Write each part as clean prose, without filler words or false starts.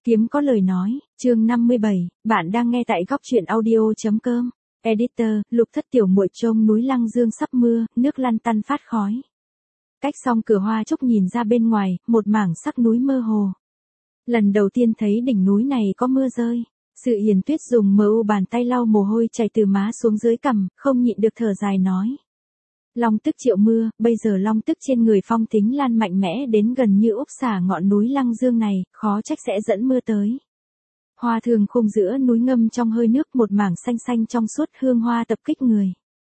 Kiếm có lời nói, chương 57, bạn đang nghe tại góc truyện audio.com. Editor, Lục Thất tiểu muội trông núi Lăng Dương sắp mưa, nước lăn tăn phát khói. Cách xong cửa hoa trúc nhìn ra bên ngoài, một mảng sắc núi mơ hồ. Lần đầu tiên thấy đỉnh núi này có mưa rơi. Sự Hiền Tuyết dùng bàn tay lau mồ hôi chảy từ má xuống dưới cằm, không nhịn được thở dài nói. Long tức triệu mưa, bây giờ long tức trên người Phong Thính Lan mạnh mẽ đến gần như úp xả ngọn núi Lăng Dương này, khó trách sẽ dẫn mưa tới. Hoa thường khung giữa núi ngâm trong hơi nước, một mảng xanh xanh trong suốt, hương hoa tập kích người.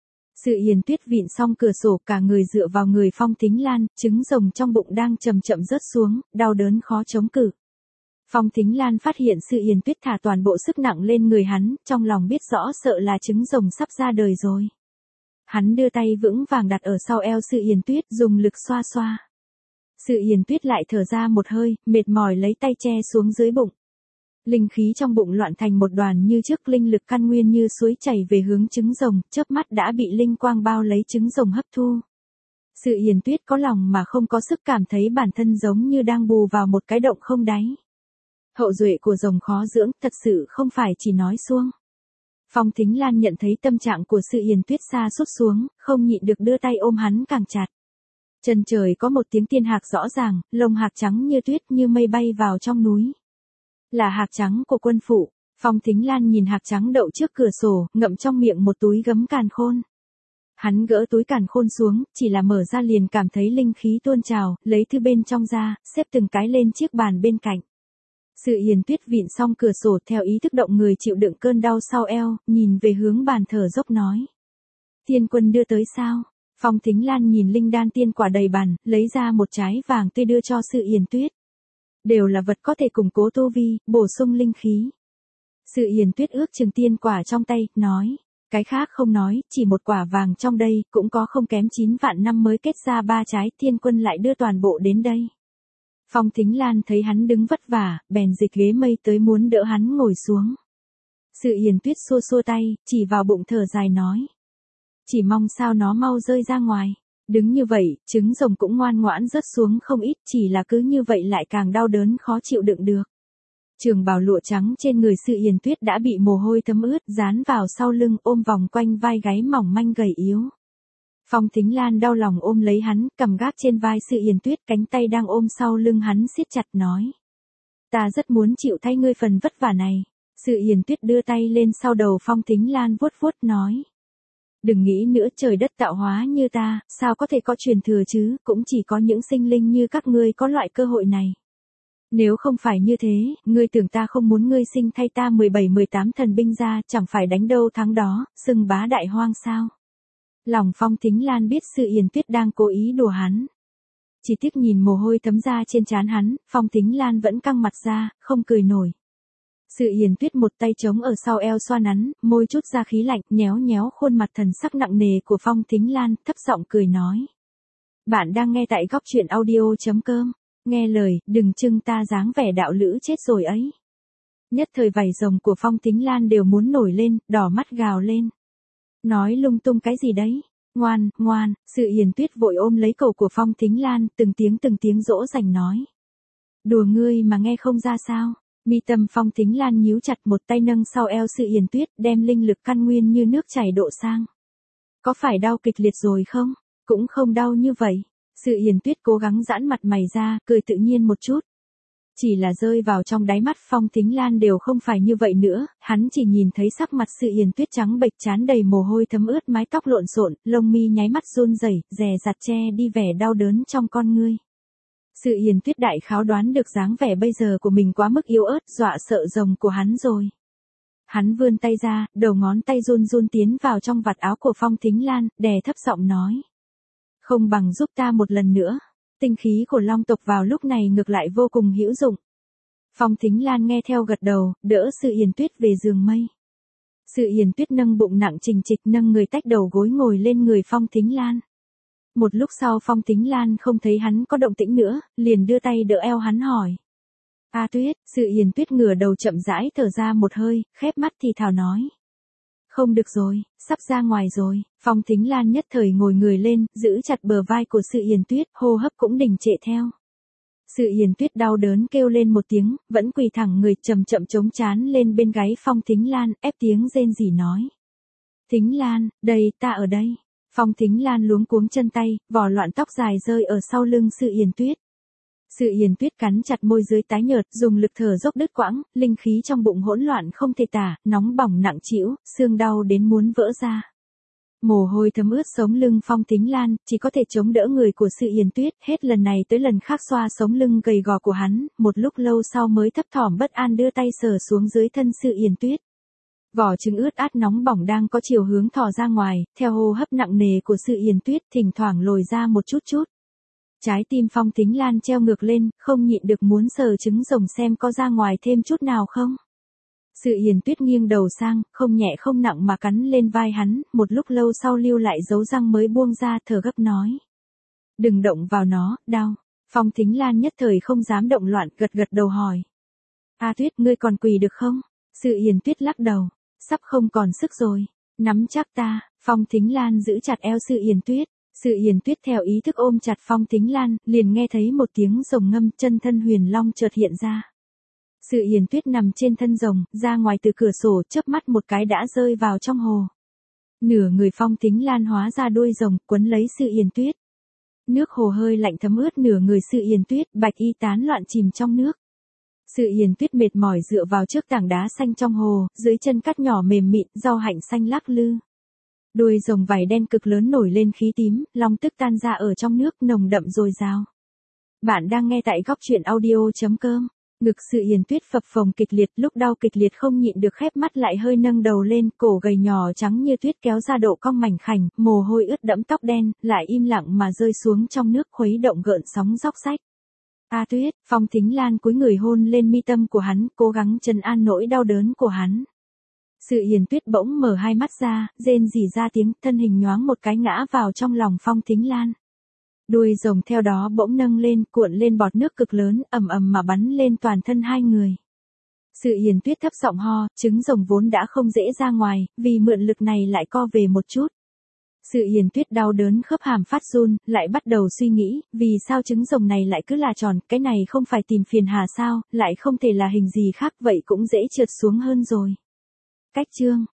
Sự Hiền Tuyết vịn xong cửa sổ, cả người dựa vào người Phong Thính Lan, trứng rồng trong bụng đang chậm chậm rớt xuống, đau đớn khó chống cự. Phong Thính Lan phát hiện Sự Hiền Tuyết thả toàn bộ sức nặng lên người hắn, trong lòng biết rõ sợ là trứng rồng sắp ra đời rồi. Hắn đưa tay vững vàng đặt ở sau eo Sự Hiền Tuyết, dùng lực xoa xoa. Sự Hiền Tuyết lại thở ra một hơi, mệt mỏi lấy tay che xuống dưới bụng. Linh khí trong bụng loạn thành một đoàn như trước, linh lực căn nguyên như suối chảy về hướng trứng rồng, chớp mắt đã bị linh quang bao lấy trứng rồng hấp thu. Sự Hiền Tuyết có lòng mà không có sức, cảm thấy bản thân giống như đang bù vào một cái động không đáy. Hậu duệ của rồng khó dưỡng, thật sự không phải chỉ nói suông. Phong Thính Lan nhận thấy tâm trạng của Sự Hiền Tuyết sa sút xuống, không nhịn được đưa tay ôm hắn càng chặt. Chân trời có một tiếng tiên hạc rõ ràng, lông hạc trắng như tuyết như mây bay vào trong núi. Là hạc trắng của quân phụ. Phong Thính Lan nhìn hạc trắng đậu trước cửa sổ, ngậm trong miệng một túi gấm càn khôn. Hắn gỡ túi càn khôn xuống, chỉ là mở ra liền cảm thấy linh khí tuôn trào, lấy thư bên trong ra, xếp từng cái lên chiếc bàn bên cạnh. Sự Hiền Tuyết vịn xong cửa sổ, theo ý thức động người chịu đựng cơn đau sau eo, nhìn về hướng bàn thờ dốc nói. Tiên quân đưa tới sao? Phong Thính Lan nhìn linh đan tiên quả đầy bàn, lấy ra một trái vàng tươi đưa cho Sự Hiền Tuyết. Đều là vật có thể củng cố tu vi, bổ sung linh khí. Sự Hiền Tuyết ước chừng tiên quả trong tay, nói. Cái khác không nói, chỉ một quả vàng trong đây, cũng có không kém 9 vạn năm mới kết ra 3 trái, tiên quân lại đưa toàn bộ đến đây. Phong Thính Lan thấy hắn đứng vất vả, bèn dịch ghế mây tới muốn đỡ hắn ngồi xuống. Sự Hiền Tuyết xua xua tay, chỉ vào bụng thở dài nói. Chỉ mong sao nó mau rơi ra ngoài. Đứng như vậy, trứng rồng cũng ngoan ngoãn rớt xuống không ít, chỉ là cứ như vậy lại càng đau đớn khó chịu đựng được. Trường bào lụa trắng trên người Sự Hiền Tuyết đã bị mồ hôi thấm ướt, dán vào sau lưng, ôm vòng quanh vai gáy mỏng manh gầy yếu. Phong Thính Lan đau lòng ôm lấy hắn, cầm gác trên vai Sự Hiền Tuyết, cánh tay đang ôm sau lưng hắn siết chặt nói. Ta rất muốn chịu thay ngươi phần vất vả này. Sự Hiền Tuyết đưa tay lên sau đầu Phong Thính Lan vuốt vuốt nói. Đừng nghĩ nữa, trời đất tạo hóa như ta, sao có thể có truyền thừa chứ, cũng chỉ có những sinh linh như các ngươi có loại cơ hội này. Nếu không phải như thế, ngươi tưởng ta không muốn ngươi sinh thay ta 17-18 thần binh ra, chẳng phải đánh đâu thắng đó, xưng bá đại hoang sao. Lòng Phong Thính Lan biết Sự Hiền Tuyết đang cố ý đùa hắn. Chỉ tiếc nhìn mồ hôi thấm ra trên trán hắn, Phong Thính Lan vẫn căng mặt ra, không cười nổi. Sự Hiền Tuyết một tay chống ở sau eo xoa nắn, môi chút ra khí lạnh, nhéo nhéo khuôn mặt thần sắc nặng nề của Phong Thính Lan, thấp giọng cười nói. Bạn đang nghe tại góc truyện audio.com. Nghe lời, đừng trưng ta dáng vẻ đạo lữ chết rồi ấy. Nhất thời vảy rồng của Phong Thính Lan đều muốn nổi lên, đỏ mắt gào lên. Nói lung tung cái gì đấy? Ngoan, ngoan. Sự Hiền Tuyết vội ôm lấy cổ của Phong Thính Lan, từng tiếng dỗ dành nói. Đùa ngươi mà nghe không ra sao? Mi tâm Phong Thính Lan nhíu chặt, một tay nâng sau eo Sự Hiền Tuyết, đem linh lực căn nguyên như nước chảy độ sang. Có phải đau kịch liệt rồi không? Cũng không đau như vậy. Sự Hiền Tuyết cố gắng giãn mặt mày ra, cười tự nhiên một chút. Chỉ là rơi vào trong đáy mắt Phong Thính Lan đều không phải như vậy nữa, hắn chỉ nhìn thấy sắc mặt Sự Hiền Tuyết trắng bệch, trán đầy mồ hôi thấm ướt, mái tóc lộn xộn, lông mi nháy mắt run rẩy, dè dặt che đi vẻ đau đớn trong con ngươi. Sự Hiền Tuyết đại khái đoán được dáng vẻ bây giờ của mình quá mức yếu ớt, dọa sợ rồng của hắn rồi. Hắn vươn tay ra, đầu ngón tay run run tiến vào trong vạt áo của Phong Thính Lan, đè thấp giọng nói. Không bằng giúp ta một lần nữa. Tinh khí của Long tộc vào lúc này ngược lại vô cùng hữu dụng. Phong Thính Lan nghe theo gật đầu, đỡ Sự Hiền Tuyết về giường mây. Sự Hiền Tuyết nâng bụng nặng trình trịch, nâng người tách đầu gối ngồi lên người Phong Thính Lan. Một lúc sau Phong Thính Lan không thấy hắn có động tĩnh nữa, liền đưa tay đỡ eo hắn hỏi. A Tuyết. Sự Hiền Tuyết ngửa đầu chậm rãi thở ra một hơi, khép mắt thì thào nói. Không được rồi, sắp ra ngoài rồi. Phong Thính Lan nhất thời ngồi người lên, giữ chặt bờ vai của Sự Hiền Tuyết, hô hấp cũng đình trệ theo. Sự Hiền Tuyết đau đớn kêu lên một tiếng, vẫn quỳ thẳng người chậm chậm chống trán lên bên gáy Phong Thính Lan, ép tiếng rên rỉ nói. Thính Lan, đây, ta ở đây. Phong Thính Lan luống cuống chân tay, vò loạn tóc dài rơi ở sau lưng Sự Hiền Tuyết. Sự Hiền Tuyết cắn chặt môi dưới tái nhợt, dùng lực thở dốc đứt quãng, linh khí trong bụng hỗn loạn không thể tả, nóng bỏng nặng trĩu, xương đau đến muốn vỡ ra. Mồ hôi thấm ướt sống lưng Phong Thính Lan, chỉ có thể chống đỡ người của Sự Hiền Tuyết, hết lần này tới lần khác xoa sống lưng gầy gò của hắn, một lúc lâu sau mới thấp thỏm bất an đưa tay sờ xuống dưới thân Sự Hiền Tuyết. Vỏ trứng ướt át nóng bỏng đang có chiều hướng thò ra ngoài, theo hô hấp nặng nề của Sự Hiền Tuyết thỉnh thoảng lồi ra một chút chút. Trái tim Phong Thính Lan treo ngược lên, không nhịn được muốn sờ trứng rồng xem có ra ngoài thêm chút nào không. Sự Hiền Tuyết nghiêng đầu sang, không nhẹ không nặng mà cắn lên vai hắn, một lúc lâu sau lưu lại dấu răng mới buông ra thở gấp nói. Đừng động vào nó, đau. Phong Thính Lan nhất thời không dám động loạn, gật gật đầu hỏi. A Tuyết, ngươi còn quỳ được không? Sự Hiền Tuyết lắc đầu, sắp không còn sức rồi. Nắm chắc ta. Phong Thính Lan giữ chặt eo Sự Hiền Tuyết. Sự Hiền Tuyết theo ý thức ôm chặt Phong Thính Lan, liền nghe thấy một tiếng rồng ngâm, chân thân huyền long chợt hiện ra. Sự Hiền Tuyết nằm trên thân rồng, ra ngoài từ cửa sổ, chớp mắt một cái đã rơi vào trong hồ. Nửa người Phong Thính Lan hóa ra đuôi rồng, quấn lấy Sự Hiền Tuyết. Nước hồ hơi lạnh thấm ướt nửa người Sự Hiền Tuyết, bạch y tán loạn chìm trong nước. Sự Hiền Tuyết mệt mỏi dựa vào trước tảng đá xanh trong hồ, dưới chân cát nhỏ mềm mịn, rau hạnh xanh lắc lư. Đuôi rồng vảy đen cực lớn nổi lên khí tím, long tức tan ra ở trong nước nồng đậm dồi dào. Bạn đang nghe tại góc truyện audio.com. Ngực Sự Hiền Tuyết phập phồng kịch liệt, lúc đau kịch liệt không nhịn được khép mắt lại hơi nâng đầu lên, cổ gầy nhỏ trắng như tuyết kéo ra độ cong mảnh khảnh, mồ hôi ướt đẫm tóc đen, lại im lặng mà rơi xuống trong nước khuấy động gợn sóng róc rách. A Tuyết, Phong Thính Lan cúi người hôn lên mi tâm của hắn, cố gắng trấn an nỗi đau đớn của hắn. Sự Hiền Tuyết bỗng mở hai mắt ra, rên rỉ ra tiếng, thân hình nhoáng một cái ngã vào trong lòng Phong Thính Lan. Đuôi rồng theo đó bỗng nâng lên, cuộn lên bọt nước cực lớn, ầm ầm mà bắn lên toàn thân hai người. Sự Hiền Tuyết thấp giọng ho, trứng rồng vốn đã không dễ ra ngoài, vì mượn lực này lại co về một chút. Sự Hiền Tuyết đau đớn khớp hàm phát run, lại bắt đầu suy nghĩ, vì sao trứng rồng này lại cứ là tròn, cái này không phải tìm phiền hà sao, lại không thể là hình gì khác, vậy cũng dễ trượt xuống hơn rồi. Cách chương